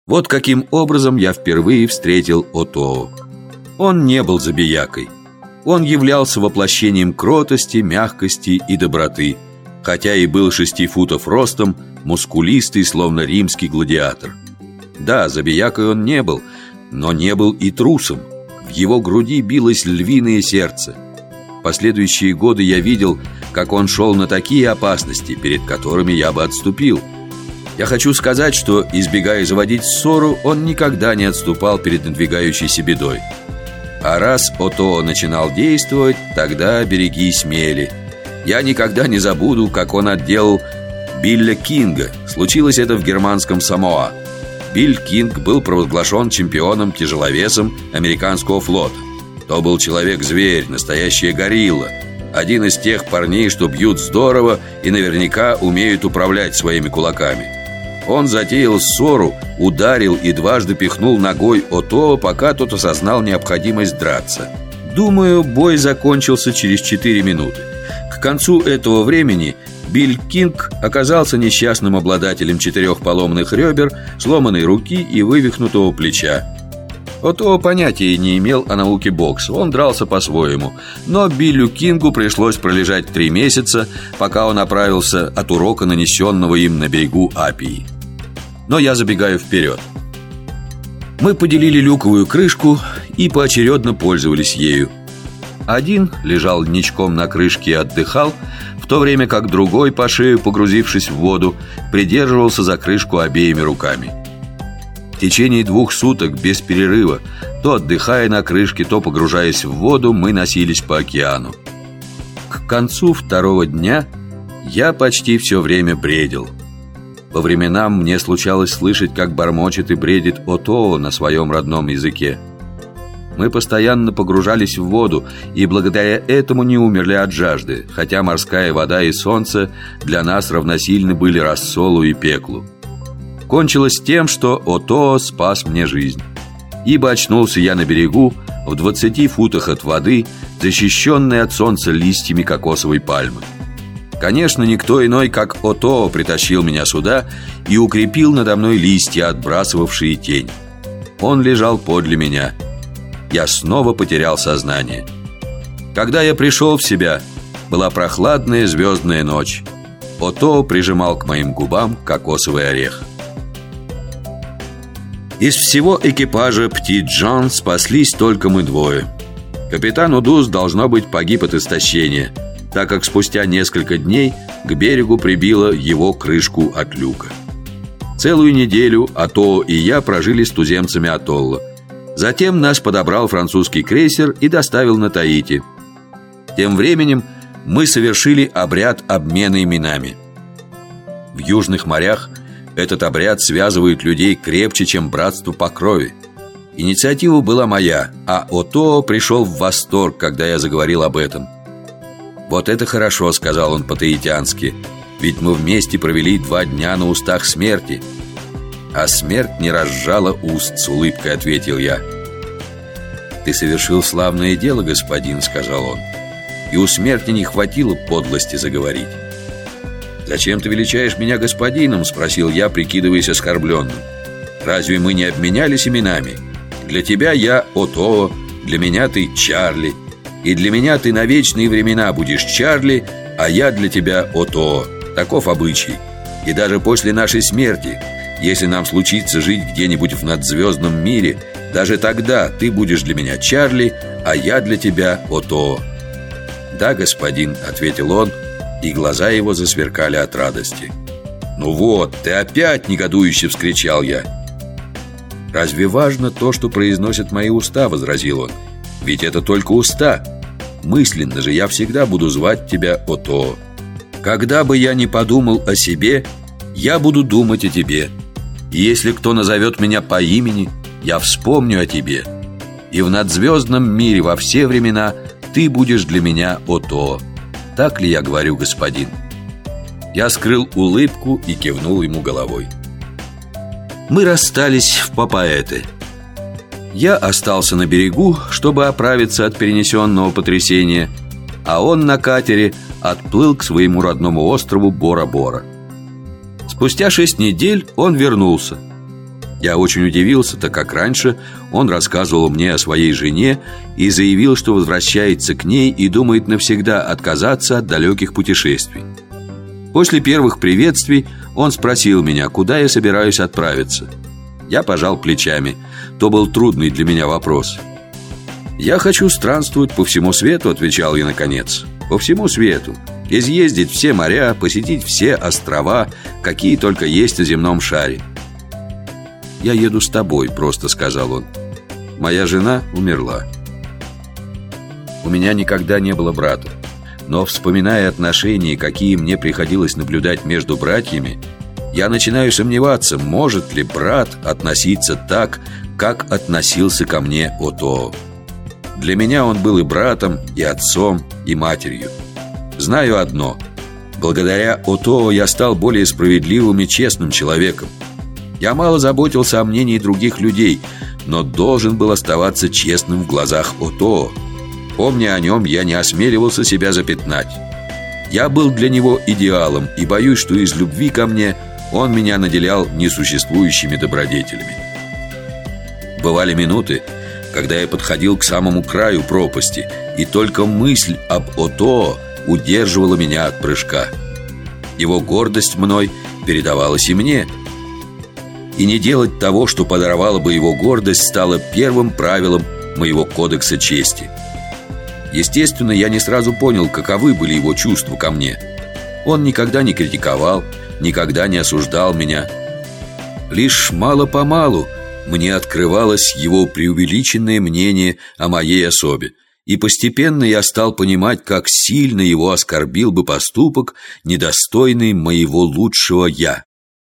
Вот каким образом я впервые встретил Отоо. Он не был забиякой. Он являлся воплощением кротости, мягкости и доброты, хотя и был 6 футов ростом, мускулистый, словно римский гладиатор. Да, забиякой он не был, но не был и трусом. В его груди билось львиное сердце. Последующие годы я видел, как он шел на такие опасности, перед которыми я бы отступил. Я хочу сказать, что, избегая заводить ссору, он никогда не отступал перед надвигающейся бедой. А раз Отоо начинал действовать, тогда берегись мели. Я никогда не забуду, как он отделал Билля Кинга. Случилось это в германском Самоа. Билл Кинг был провозглашен чемпионом-тяжеловесом американского флота. То был человек-зверь, настоящая горилла. Один из тех парней, что бьют здорово и наверняка умеют управлять своими кулаками. Он затеял ссору, ударил и дважды пихнул ногой Отоо, пока тот осознал необходимость драться. Думаю, бой закончился через 4 минуты. К концу этого времени Билл Кинг оказался несчастным обладателем 4 поломанных ребер, сломанной руки и вывихнутого плеча. Отоо понятия не имел о науке бокса, он дрался по-своему. Но Биллю Кингу пришлось пролежать 3 месяца, пока он оправился от урока, нанесенного им на берегу Апии. Но я забегаю вперед. Мы поделили люковую крышку и поочередно пользовались ею. Один лежал ничком на крышке и отдыхал, в то время как другой, по шею погрузившись в воду, придерживался за крышку обеими руками. В течение 2 суток без перерыва, то отдыхая на крышке, то погружаясь в воду, мы носились по океану. К концу 2-го дня я почти все время бредил. По временам мне случалось слышать, как бормочет и бредит Отоо на своем родном языке. Мы постоянно погружались в воду и благодаря этому не умерли от жажды, хотя морская вода и солнце для нас равносильны были рассолу и пеклу. Кончилось тем, что Отоо спас мне жизнь, ибо очнулся я на берегу в 20 футах от воды, защищенной от солнца листьями кокосовой пальмы. Конечно, никто иной, как Отоо, притащил меня сюда и укрепил надо мной листья, отбрасывавшие тень. Он лежал подле меня. Я снова потерял сознание. Когда я пришел в себя, была прохладная звездная ночь. Отоо прижимал к моим губам кокосовый орех. Из всего экипажа Птит-Джон спаслись только мы двое. Капитан Удус, должно быть, погиб от истощения, так как спустя несколько дней к берегу прибило его крышку от люка. Целую неделю Отоо и я прожили с туземцами атолла. Затем нас подобрал французский крейсер и доставил на Таити. Тем временем мы совершили обряд обмена именами. В южных морях этот обряд связывает людей крепче, чем братство по крови. Инициатива была моя, а Отоо пришел в восторг, когда я заговорил об этом. «Вот это хорошо», — сказал он по-таитянски, «ведь мы вместе провели 2 дня на устах смерти». «А смерть не разжала уст», — с улыбкой ответил я. «Ты совершил славное дело, господин», — сказал он, «и у смерти не хватило подлости заговорить». «Зачем ты величаешь меня господином?» — спросил я, прикидываясь оскорбленным. «Разве мы не обменялись именами? Для тебя я Отоо, для меня ты Чарли, и для меня ты на вечные времена будешь Чарли, а я для тебя Отоо. Таков обычай. И даже после нашей смерти, если нам случится жить где-нибудь в надзвездном мире, даже тогда ты будешь для меня Чарли, а я для тебя Отоо». «Да, господин», — ответил он, и глаза его засверкали от радости. «Ну вот, ты опять!» — негодующе вскричал я. «Разве важно то, что произносят мои уста?» — возразил он. «Ведь это только уста. Мысленно же я всегда буду звать тебя Отоо. Когда бы я ни подумал о себе, я буду думать о тебе. И если кто назовет меня по имени, я вспомню о тебе. И в надзвездном мире во все времена ты будешь для меня Отоо. Так ли я говорю, господин?» Я скрыл улыбку и кивнул ему головой. Мы расстались в Папаэте. Я остался на берегу, чтобы оправиться от перенесенного потрясения, а он на катере отплыл к своему родному острову Бора-Бора. Спустя 6 недель он вернулся. Я очень удивился, так как раньше он рассказывал мне о своей жене и заявил, что возвращается к ней и думает навсегда отказаться от далеких путешествий. После первых приветствий он спросил меня, куда я собираюсь отправиться. Я пожал плечами. То был трудный для меня вопрос. «Я хочу странствовать по всему свету», — отвечал я наконец. «По всему свету. Изъездить все моря, посетить все острова, какие только есть на земном шаре». «Я еду с тобой», — просто сказал он. «Моя жена умерла». У меня никогда не было брата. Но, вспоминая отношения, какие мне приходилось наблюдать между братьями, я начинаю сомневаться, может ли брат относиться так, как относился ко мне Отоо. Для меня он был и братом, и отцом, и матерью. Знаю одно: благодаря Отоо я стал более справедливым и честным человеком. Я мало заботился о мнении других людей, но должен был оставаться честным в глазах Отоо. Помня о нем, я не осмеливался себя запятнать. Я был для него идеалом и боюсь, что из любви ко мне он меня наделял несуществующими добродетелями. Бывали минуты, когда я подходил к самому краю пропасти, и только мысль об Отоо удерживала меня от прыжка. Его гордость мной передавалась и мне. И не делать того, что подорвало бы его гордость, стало первым правилом моего кодекса чести. Естественно, я не сразу понял, каковы были его чувства ко мне. Он никогда не критиковал, никогда не осуждал меня. Лишь мало-помалу мне открывалось его преувеличенное мнение о моей особе, и постепенно я стал понимать, как сильно его оскорбил бы поступок, недостойный моего лучшего «я».